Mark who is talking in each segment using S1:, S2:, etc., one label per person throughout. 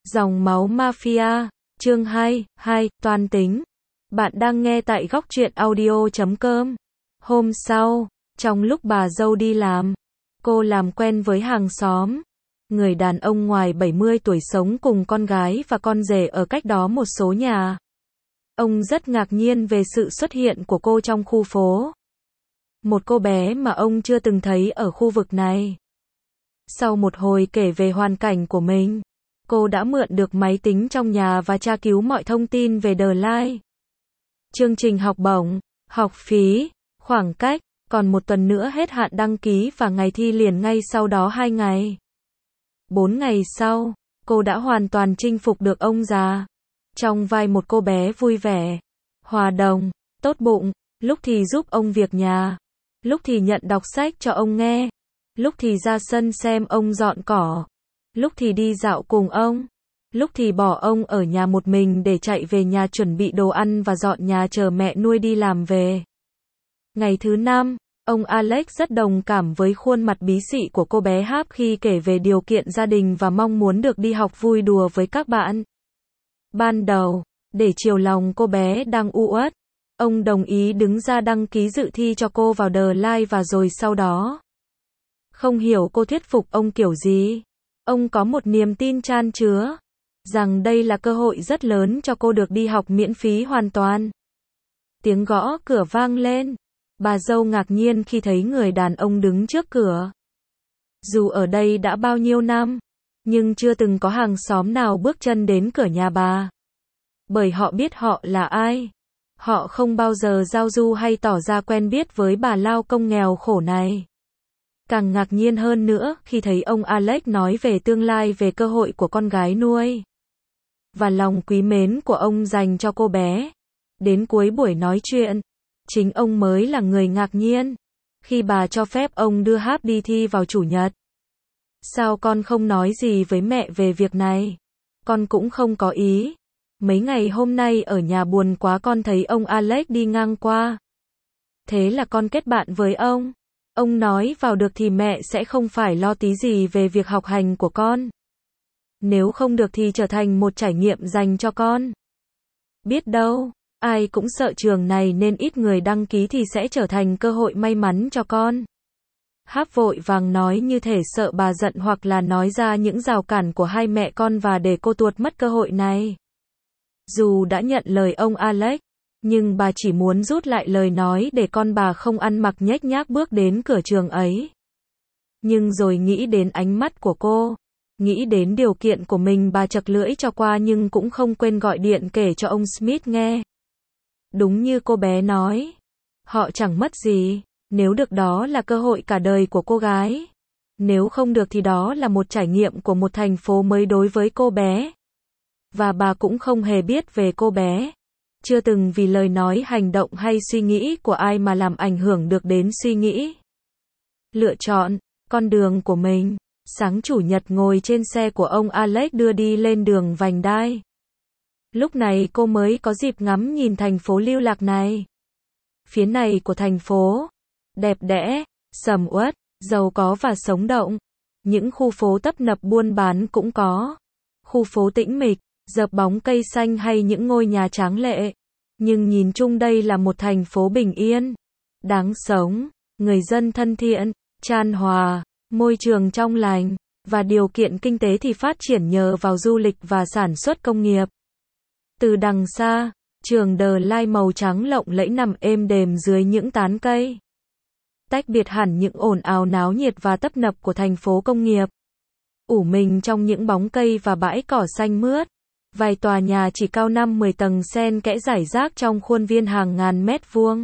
S1: Dòng máu mafia, chương 2, toan tính. Bạn đang nghe tại góc truyện audio.com. Hôm sau, trong lúc bà dâu đi làm, cô làm quen với hàng xóm. Người đàn ông ngoài 70 tuổi sống cùng con gái và con rể ở cách đó một số nhà. Ông rất ngạc nhiên về sự xuất hiện của cô trong khu phố. Một cô bé mà ông chưa từng thấy ở khu vực này. Sau một hồi kể về hoàn cảnh của mình, cô đã mượn được máy tính trong nhà và tra cứu mọi thông tin về The Life. Chương trình học bổng, học phí, khoảng cách, còn một tuần nữa hết hạn đăng ký và ngày thi liền ngay sau đó 2 ngày. 4 ngày sau, cô đã hoàn toàn chinh phục được ông già. Trong vai một cô bé vui vẻ, hòa đồng, tốt bụng, lúc thì giúp ông việc nhà, lúc thì nhận đọc sách cho ông nghe, lúc thì ra sân xem ông dọn cỏ, lúc thì đi dạo cùng ông, lúc thì bỏ ông ở nhà một mình để chạy về nhà chuẩn bị đồ ăn và dọn nhà chờ mẹ nuôi đi làm về. Ngày thứ 5, ông Alex rất đồng cảm với khuôn mặt bí xị của cô bé Hap khi kể về điều kiện gia đình và mong muốn được đi học vui đùa với các bạn. Ban đầu, để chiều lòng cô bé đang u uất, ông đồng ý đứng ra đăng ký dự thi cho cô vào The Life và rồi sau đó. Không hiểu cô thuyết phục ông kiểu gì. Ông có một niềm tin chan chứa rằng đây là cơ hội rất lớn cho cô được đi học miễn phí hoàn toàn. Tiếng gõ cửa vang lên. Bà dâu ngạc nhiên khi thấy người đàn ông đứng trước cửa. Dù ở đây đã bao nhiêu năm, nhưng chưa từng có hàng xóm nào bước chân đến cửa nhà bà. Bởi họ biết họ là ai. Họ không bao giờ giao du hay tỏ ra quen biết với bà lao công nghèo khổ này. Càng ngạc nhiên hơn nữa khi thấy ông Alex nói về tương lai, về cơ hội của con gái nuôi và lòng quý mến của ông dành cho cô bé. Đến cuối buổi nói chuyện, chính ông mới là người ngạc nhiên khi bà cho phép ông đưa Hap đi thi vào chủ nhật. Sao con không nói gì với mẹ về việc này? Con cũng không có ý. Mấy ngày hôm nay ở nhà buồn quá, con thấy ông Alex đi ngang qua. Thế là con kết bạn với ông. Ông nói vào được thì mẹ sẽ không phải lo tí gì về việc học hành của con. Nếu không được thì trở thành một trải nghiệm dành cho con. Biết đâu, ai cũng sợ trường này nên ít người đăng ký thì sẽ trở thành cơ hội may mắn cho con. Hap vội vàng nói như thể sợ bà giận hoặc là nói ra những rào cản của hai mẹ con và để cô tuột mất cơ hội này. Dù đã nhận lời ông Alex, nhưng bà chỉ muốn rút lại lời nói để con bà không ăn mặc nhếch nhác bước đến cửa trường ấy. Nhưng rồi nghĩ đến ánh mắt của cô, nghĩ đến điều kiện của mình, bà chật lưỡi cho qua nhưng cũng không quên gọi điện kể cho ông Smith nghe. Đúng như cô bé nói, họ chẳng mất gì, nếu được đó là cơ hội cả đời của cô gái. Nếu không được thì đó là một trải nghiệm của một thành phố mới đối với cô bé. Và bà cũng không hề biết về cô bé. Chưa từng vì lời nói, hành động hay suy nghĩ của ai mà làm ảnh hưởng được đến suy nghĩ. Lựa chọn con đường của mình. Sáng chủ nhật ngồi trên xe của ông Alex đưa đi lên đường vành đai. Lúc này cô mới có dịp ngắm nhìn thành phố lưu lạc này. Phía này của thành phố, đẹp đẽ, sầm uất, giàu có và sống động. Những khu phố tấp nập buôn bán cũng có. Khu phố tĩnh mịch, dợp bóng cây xanh hay những ngôi nhà tráng lệ. Nhưng nhìn chung đây là một thành phố bình yên, đáng sống, người dân thân thiện, chan hòa, môi trường trong lành, và điều kiện kinh tế thì phát triển nhờ vào du lịch và sản xuất công nghiệp. Từ đằng xa, trường The Life màu trắng lộng lẫy nằm êm đềm dưới những tán cây. Tách biệt hẳn những ồn ào náo nhiệt và tấp nập của thành phố công nghiệp. Ủ mình trong những bóng cây và bãi cỏ xanh mướt. Vài tòa nhà chỉ cao 5-10 tầng xen kẽ rải rác trong khuôn viên hàng ngàn mét vuông.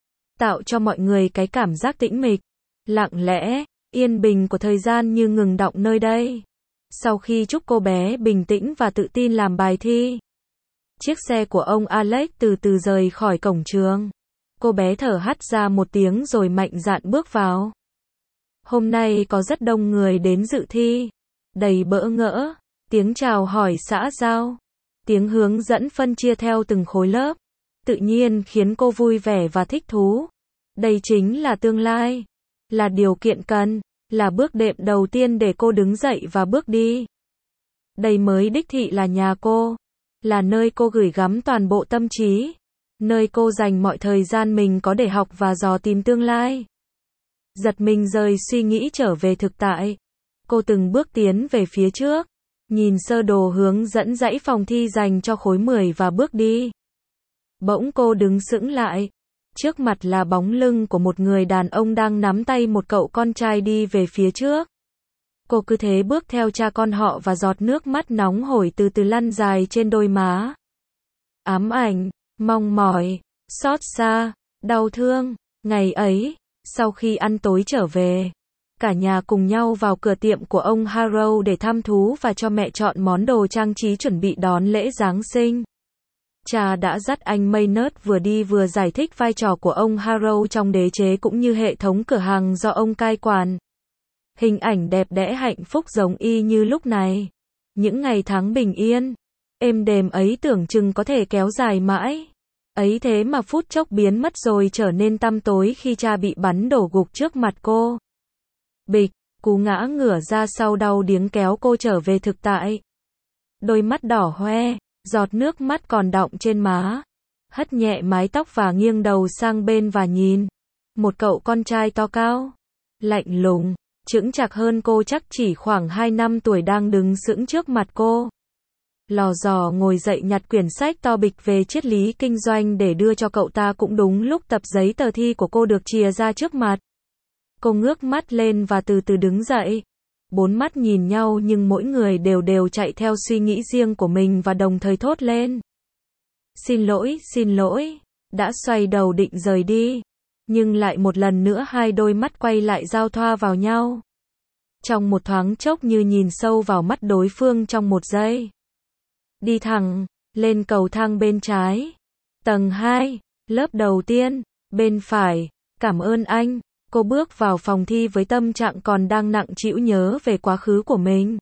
S1: Tạo cho mọi người cái cảm giác tĩnh mịch, lặng lẽ, yên bình của thời gian như ngừng đọng nơi đây. Sau khi chúc cô bé bình tĩnh và tự tin làm bài thi, chiếc xe của ông Alex từ từ rời khỏi cổng trường. Cô bé thở hắt ra một tiếng rồi mạnh dạn bước vào. Hôm nay có rất đông người đến dự thi, đầy bỡ ngỡ. Tiếng chào hỏi xã giao, tiếng hướng dẫn phân chia theo từng khối lớp, tự nhiên khiến cô vui vẻ và thích thú. Đây chính là tương lai, là điều kiện cần, là bước đệm đầu tiên để cô đứng dậy và bước đi. Đây mới đích thị là nhà cô, là nơi cô gửi gắm toàn bộ tâm trí, nơi cô dành mọi thời gian mình có để học và dò tìm tương lai. Giật mình rời suy nghĩ trở về thực tại. Cô từng bước tiến về phía trước, nhìn sơ đồ hướng dẫn dãy phòng thi dành cho khối 10 và bước đi. Bỗng cô đứng sững lại. Trước mặt là bóng lưng của một người đàn ông đang nắm tay một cậu con trai đi về phía trước. Cô cứ thế bước theo cha con họ và giọt nước mắt nóng hổi từ từ lăn dài trên đôi má. Ám ảnh, mong mỏi, xót xa, đau thương. Ngày ấy, sau khi ăn tối trở về, cả nhà cùng nhau vào cửa tiệm của ông Harrow để thăm thú và cho mẹ chọn món đồ trang trí chuẩn bị đón lễ Giáng sinh. Cha đã dắt anh Maynard vừa đi vừa giải thích vai trò của ông Harrow trong đế chế cũng như hệ thống cửa hàng do ông cai quản. Hình ảnh đẹp đẽ hạnh phúc giống y như lúc này. Những ngày tháng bình yên, êm đềm ấy tưởng chừng có thể kéo dài mãi. Ấy thế mà phút chốc biến mất rồi trở nên tăm tối khi cha bị bắn đổ gục trước mặt cô. Bịch, cú ngã ngửa ra sau đau điếng kéo cô trở về thực tại. Đôi mắt đỏ hoe, giọt nước mắt còn đọng trên má. Hất nhẹ mái tóc và nghiêng đầu sang bên và nhìn. Một cậu con trai to cao, lạnh lùng, chững chạc hơn cô chắc chỉ khoảng 2 năm tuổi đang đứng sững trước mặt cô. Lò dò ngồi dậy nhặt quyển sách to bịch về triết lý kinh doanh để đưa cho cậu ta cũng đúng lúc tập giấy tờ thi của cô được chìa ra trước mặt. Cô ngước mắt lên và từ từ đứng dậy. 4 mắt nhìn nhau nhưng mỗi người đều chạy theo suy nghĩ riêng của mình và đồng thời thốt lên. Xin lỗi, đã xoay đầu định rời đi. Nhưng lại một lần nữa hai đôi mắt quay lại giao thoa vào nhau. Trong một thoáng chốc như nhìn sâu vào mắt đối phương trong một giây. Đi thẳng, lên cầu thang bên trái. Tầng 2, lớp đầu tiên, bên phải. Cảm ơn anh. Cô bước vào phòng thi với tâm trạng còn đang nặng trĩu nhớ về quá khứ của mình.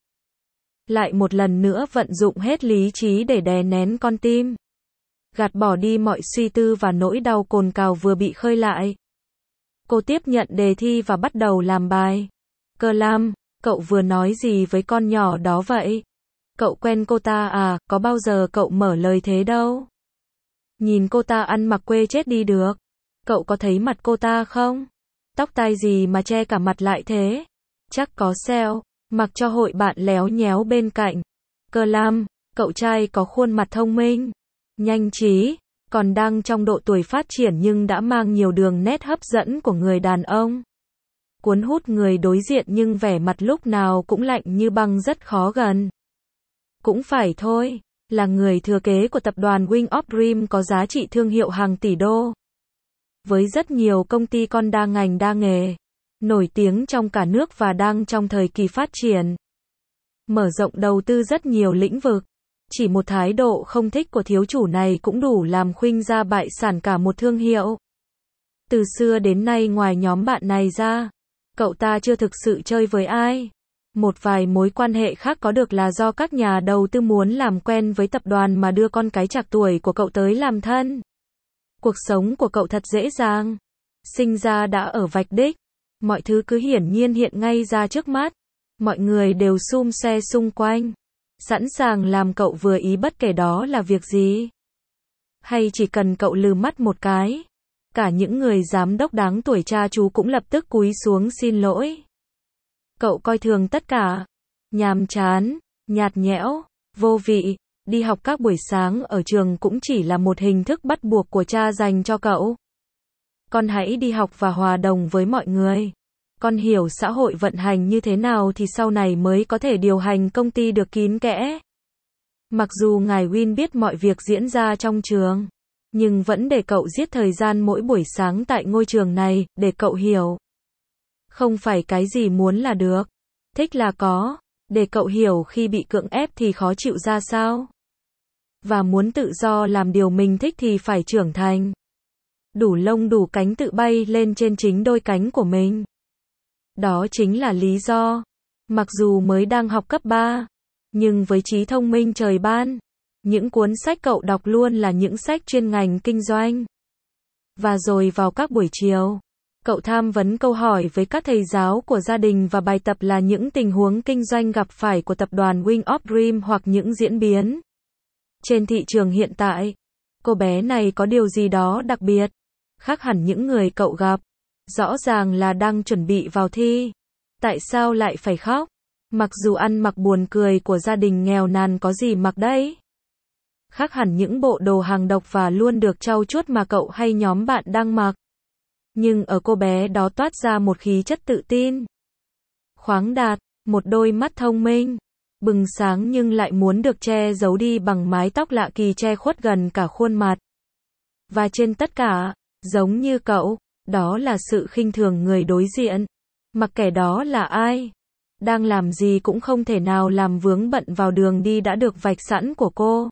S1: Lại một lần nữa vận dụng hết lý trí để đè nén con tim. Gạt bỏ đi mọi suy tư và nỗi đau cồn cào vừa bị khơi lại. Cô tiếp nhận đề thi và bắt đầu làm bài. Cơ Lam, cậu vừa nói gì với con nhỏ đó vậy? Cậu quen cô ta à, có bao giờ cậu mở lời thế đâu. Nhìn cô ta ăn mặc quê chết đi được. Cậu có thấy mặt cô ta không? Tóc tai gì mà che cả mặt lại thế? Chắc có sẹo, mặc cho hội bạn léo nhéo bên cạnh. Cơ Lam, cậu trai có khuôn mặt thông minh, nhanh trí, còn đang trong độ tuổi phát triển nhưng đã mang nhiều đường nét hấp dẫn của người đàn ông. Cuốn hút người đối diện nhưng vẻ mặt lúc nào cũng lạnh như băng rất khó gần. Cũng phải thôi, là người thừa kế của tập đoàn Wing of Dream có giá trị thương hiệu hàng tỷ đô. Với rất nhiều công ty con đa ngành đa nghề, nổi tiếng trong cả nước và đang trong thời kỳ phát triển. Mở rộng đầu tư rất nhiều lĩnh vực. Chỉ một thái độ không thích của thiếu chủ này cũng đủ làm khuynh ra bại sản cả một thương hiệu. Từ xưa đến nay ngoài nhóm bạn này ra, cậu ta chưa thực sự chơi với ai. Một vài mối quan hệ khác có được là do các nhà đầu tư muốn làm quen với tập đoàn mà đưa con cái trạc tuổi của cậu tới làm thân. Cuộc sống của cậu thật dễ dàng. Sinh ra đã ở vạch đích. Mọi thứ cứ hiển nhiên hiện ngay ra trước mắt. Mọi người đều sum se xung quanh. Sẵn sàng làm cậu vừa ý bất kể đó là việc gì. Hay chỉ cần cậu lừ mắt một cái. Cả những người giám đốc đáng tuổi cha chú cũng lập tức cúi xuống xin lỗi. Cậu coi thường tất cả. Nhàm chán, nhạt nhẽo, vô vị. Đi học các buổi sáng ở trường cũng chỉ là một hình thức bắt buộc của cha dành cho cậu. Con hãy đi học và hòa đồng với mọi người. Con hiểu xã hội vận hành như thế nào thì sau này mới có thể điều hành công ty được kín kẽ. Mặc dù ngài Win biết mọi việc diễn ra trong trường, nhưng vẫn để cậu giết thời gian mỗi buổi sáng tại ngôi trường này, để cậu hiểu. Không phải cái gì muốn là được, thích là có, để cậu hiểu khi bị cưỡng ép thì khó chịu ra sao. Và muốn tự do làm điều mình thích thì phải trưởng thành. Đủ lông đủ cánh tự bay lên trên chính đôi cánh của mình. Đó chính là lý do. Mặc dù mới đang học cấp 3, nhưng với trí thông minh trời ban, những cuốn sách cậu đọc luôn là những sách chuyên ngành kinh doanh. Và rồi vào các buổi chiều, Cậu tham vấn câu hỏi với các thầy giáo của gia đình và bài tập là những tình huống kinh doanh gặp phải của tập đoàn Wing of Dream hoặc những diễn biến trên thị trường hiện tại. Cô bé này có điều gì đó đặc biệt, khác hẳn những người cậu gặp. Rõ ràng là đang chuẩn bị vào thi. Tại sao lại phải khóc? Mặc dù ăn mặc buồn cười của gia đình nghèo nàn có gì mặc đấy. Khác hẳn những bộ đồ hàng độc và luôn được trau chuốt mà cậu hay nhóm bạn đang mặc. Nhưng ở cô bé đó toát ra một khí chất tự tin, khoáng đạt, một đôi mắt thông minh, bừng sáng nhưng lại muốn được che giấu đi bằng mái tóc lạ kỳ che khuất gần cả khuôn mặt. Và trên tất cả, giống như cậu, đó là sự khinh thường người đối diện. Mặc kệ đó là ai, đang làm gì cũng không thể nào làm vướng bận vào đường đi đã được vạch sẵn của cô.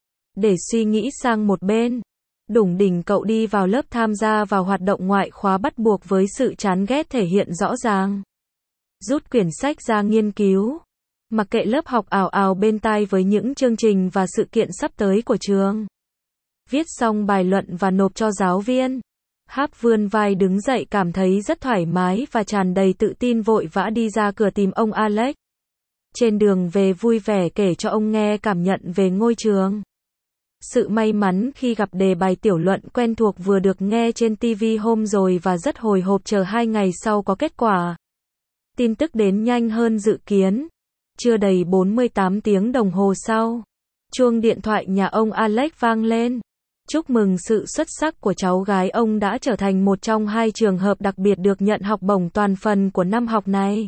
S1: Để suy nghĩ sang một bên, đủng đỉnh cậu đi vào lớp tham gia vào hoạt động ngoại khóa bắt buộc với sự chán ghét thể hiện rõ ràng. Rút quyển sách ra nghiên cứu. Mặc kệ lớp học ào ào bên tai với những chương trình và sự kiện sắp tới của trường. Viết xong bài luận và nộp cho giáo viên. Hap vươn vai đứng dậy cảm thấy rất thoải mái và tràn đầy tự tin vội vã đi ra cửa tìm ông Alex. Trên đường về vui vẻ kể cho ông nghe cảm nhận về ngôi trường. Sự may mắn khi gặp đề bài tiểu luận quen thuộc vừa được nghe trên TV hôm rồi và rất hồi hộp chờ 2 ngày sau có kết quả. Tin tức đến nhanh hơn dự kiến. Chưa đầy 48 tiếng đồng hồ sau, chuông điện thoại nhà ông Alex vang lên. Chúc mừng sự xuất sắc của cháu gái ông đã trở thành một trong 2 trường hợp đặc biệt được nhận học bổng toàn phần của năm học này.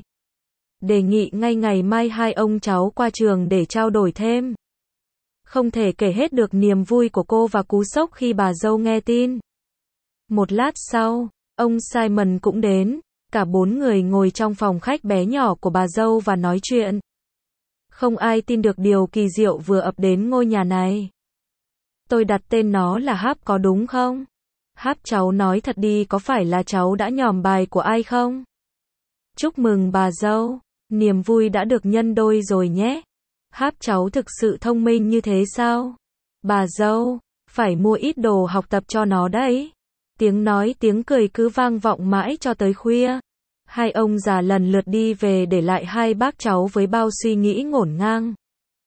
S1: Đề nghị ngay ngày mai 2 ông cháu qua trường để trao đổi thêm. Không thể kể hết được niềm vui của cô và cú sốc khi bà dâu nghe tin. Một lát sau, ông Simon cũng đến. Cả 4 người ngồi trong phòng khách bé nhỏ của bà dâu và nói chuyện. Không ai tin được điều kỳ diệu vừa ập đến ngôi nhà này. Tôi đặt tên nó là Hap có đúng không? Hap, cháu nói thật đi, có phải là cháu đã nhòm bài của ai không? Chúc mừng bà dâu, niềm vui đã được nhân đôi rồi nhé. Hap, cháu thực sự thông minh như thế sao? Bà dâu, phải mua ít đồ học tập cho nó đấy. Tiếng nói tiếng cười cứ vang vọng mãi cho tới khuya. 2 ông già lần lượt đi về để lại 2 bác cháu với bao suy nghĩ ngổn ngang.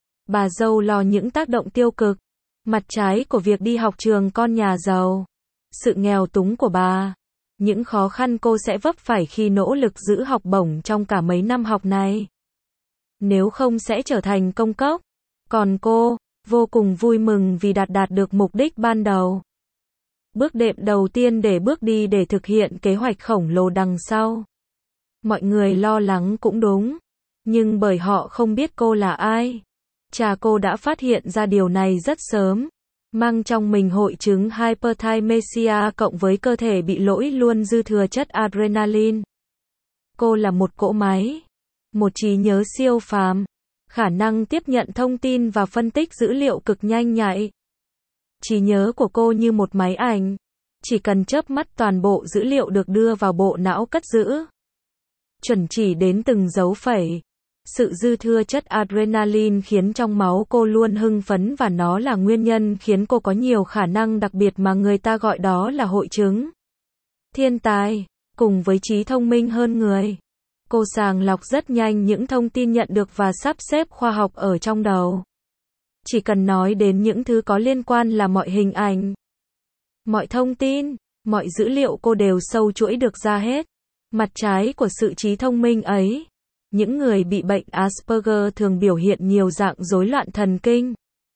S1: Bà dâu lo những tác động tiêu cực, mặt trái của việc đi học trường con nhà giàu. Sự nghèo túng của bà. Những khó khăn cô sẽ vấp phải khi nỗ lực giữ học bổng trong cả mấy năm học này. Nếu không sẽ trở thành công cốc. Còn cô, vô cùng vui mừng vì đạt được mục đích ban đầu. Bước đệm đầu tiên để bước đi để thực hiện kế hoạch khổng lồ đằng sau. Mọi người lo lắng cũng đúng. Nhưng bởi họ không biết cô là ai. Cha cô đã phát hiện ra điều này rất sớm. Mang trong mình hội chứng hyperthymesia cộng với cơ thể bị lỗi luôn dư thừa chất adrenaline. Cô là một cỗ máy. Một trí nhớ siêu phàm. Khả năng tiếp nhận thông tin và phân tích dữ liệu cực nhanh nhạy. Trí nhớ của cô như một máy ảnh. Chỉ cần chớp mắt toàn bộ dữ liệu được đưa vào bộ não cất giữ. Chuẩn chỉ đến từng dấu phẩy. Sự dư thừa chất adrenaline khiến trong máu cô luôn hưng phấn và nó là nguyên nhân khiến cô có nhiều khả năng đặc biệt mà người ta gọi đó là hội chứng thiên tài, cùng với trí thông minh hơn người. Cô sàng lọc rất nhanh những thông tin nhận được và sắp xếp khoa học ở trong đầu. Chỉ cần nói đến những thứ có liên quan là mọi hình ảnh, mọi thông tin, mọi dữ liệu cô đều sâu chuỗi được ra hết. Mặt trái của sự trí thông minh ấy. Những người bị bệnh Asperger thường biểu hiện nhiều dạng rối loạn thần kinh.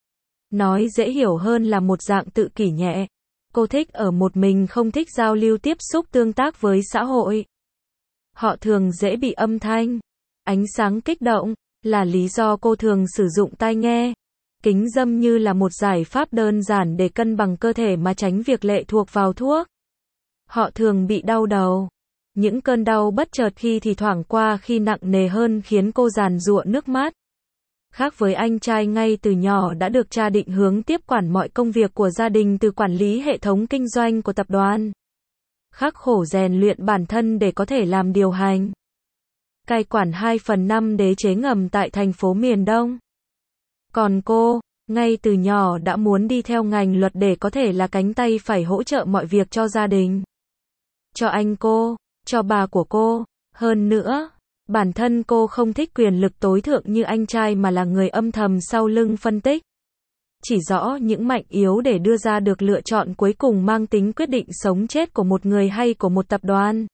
S1: Nói dễ hiểu hơn là một dạng tự kỷ nhẹ. Cô thích ở một mình, không thích giao lưu tiếp xúc tương tác với xã hội. Họ thường dễ bị âm thanh, ánh sáng kích động, là lý do cô thường sử dụng tai nghe, kính râm như là một giải pháp đơn giản để cân bằng cơ thể mà tránh việc lệ thuộc vào thuốc. Họ thường bị đau đầu. Những cơn đau bất chợt khi thì thoảng qua khi nặng nề hơn khiến cô giàn giụa nước mắt. Khác với anh trai ngay từ nhỏ đã được cha định hướng tiếp quản mọi công việc của gia đình từ quản lý hệ thống kinh doanh của tập đoàn. Khắc khổ rèn luyện bản thân để có thể làm điều hành. Cai quản 2/5 đế chế ngầm tại thành phố miền Đông. Còn cô, ngay từ nhỏ đã muốn đi theo ngành luật để có thể là cánh tay phải hỗ trợ mọi việc cho gia đình. cho anh cô, cho bà của cô. Hơn nữa, bản thân cô không thích quyền lực tối thượng như anh trai mà là người âm thầm sau lưng phân tích. Chỉ rõ những mạnh yếu để đưa ra được lựa chọn cuối cùng mang tính quyết định sống chết của một người hay của một tập đoàn.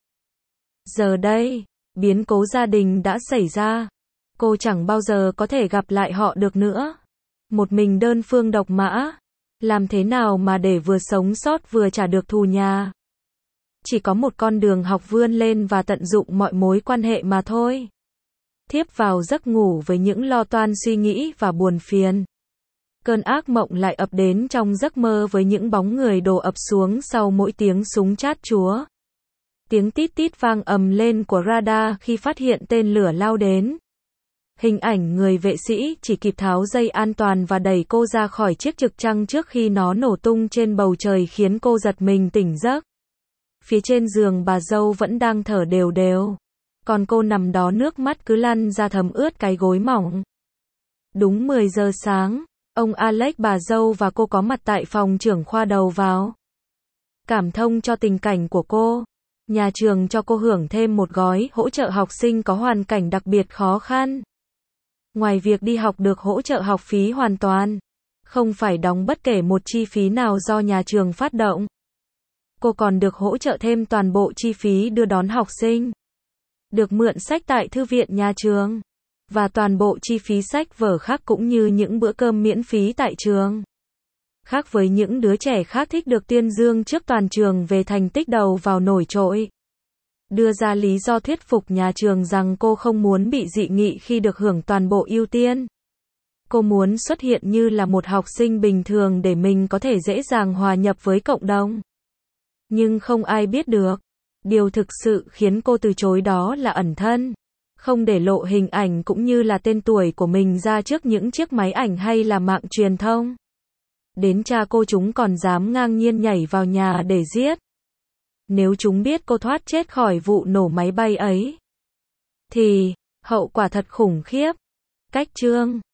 S1: Giờ đây, biến cố gia đình đã xảy ra. Cô chẳng bao giờ có thể gặp lại họ được nữa. Một mình đơn phương độc mã. Làm thế nào mà để vừa sống sót vừa trả được thù nhà? Chỉ có một con đường học vươn lên và tận dụng mọi mối quan hệ mà thôi. Thiếp vào giấc ngủ với những lo toan suy nghĩ và buồn phiền. Cơn ác mộng lại ập đến trong giấc mơ với những bóng người đổ ập xuống sau mỗi tiếng súng chát chúa. Tiếng tít tít vang ầm lên của radar khi phát hiện tên lửa lao đến. Hình ảnh người vệ sĩ chỉ kịp tháo dây an toàn và đẩy cô ra khỏi chiếc trực thăng trước khi nó nổ tung trên bầu trời khiến cô giật mình tỉnh giấc. Phía trên giường bà dâu vẫn đang thở đều đều. Còn cô nằm đó nước mắt cứ lăn ra thấm ướt cái gối mỏng. Đúng 10 giờ sáng, ông Alex bà dâu và cô có mặt tại phòng trưởng khoa đầu vào. Cảm thông cho tình cảnh của cô. Nhà trường cho cô hưởng thêm một gói hỗ trợ học sinh có hoàn cảnh đặc biệt khó khăn. Ngoài việc đi học được hỗ trợ học phí hoàn toàn, không phải đóng bất kể một chi phí nào do nhà trường phát động. Cô còn được hỗ trợ thêm toàn bộ chi phí đưa đón học sinh, được mượn sách tại thư viện nhà trường, và toàn bộ chi phí sách vở khác cũng như những bữa cơm miễn phí tại trường. Khác với những đứa trẻ khác thích được tuyên dương trước toàn trường về thành tích đầu vào nổi trội. Đưa ra lý do thuyết phục nhà trường rằng cô không muốn bị dị nghị khi được hưởng toàn bộ ưu tiên. Cô muốn xuất hiện như là một học sinh bình thường để mình có thể dễ dàng hòa nhập với cộng đồng. Nhưng không ai biết được. Điều thực sự khiến cô từ chối đó là ẩn thân. Không để lộ hình ảnh cũng như là tên tuổi của mình ra trước những chiếc máy ảnh hay là mạng truyền thông. Đến cha cô chúng còn dám ngang nhiên nhảy vào nhà để giết. Nếu chúng biết cô thoát chết khỏi vụ nổ máy bay ấy, thì hậu quả thật khủng khiếp. Cách chương